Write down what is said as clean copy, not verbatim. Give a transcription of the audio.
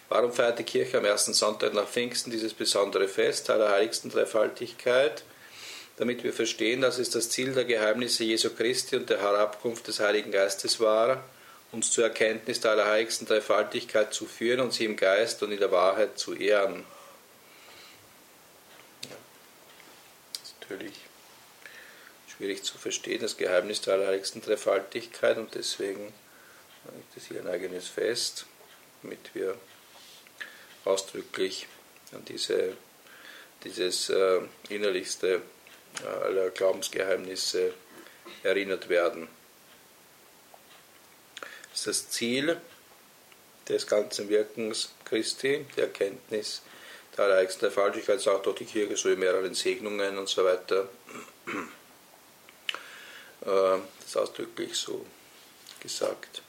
Warum feiert die Kirche am ersten Sonntag nach Pfingsten dieses besondere Fest der Allerheiligsten Dreifaltigkeit? Damit wir verstehen, dass es das Ziel der Geheimnisse Jesu Christi und der Herabkunft des Heiligen Geistes war, uns zur Erkenntnis der Allerheiligsten Dreifaltigkeit zu führen und sie im Geist und in der Wahrheit zu ehren. Ja, das ist natürlich schwierig zu verstehen, das Geheimnis der Allerheiligsten Dreifaltigkeit, und deswegen ist das hier ein eigenes Fest, damit wir ausdrücklich an dieses innerlichste aller Glaubensgeheimnisse erinnert werden. Das ist das Ziel des ganzen Wirkens Christi, die Erkenntnis der Allerheiligsten Dreifaltigkeit, sagt auch die Kirche so in mehreren Segnungen und so weiter. Das ist ausdrücklich so gesagt.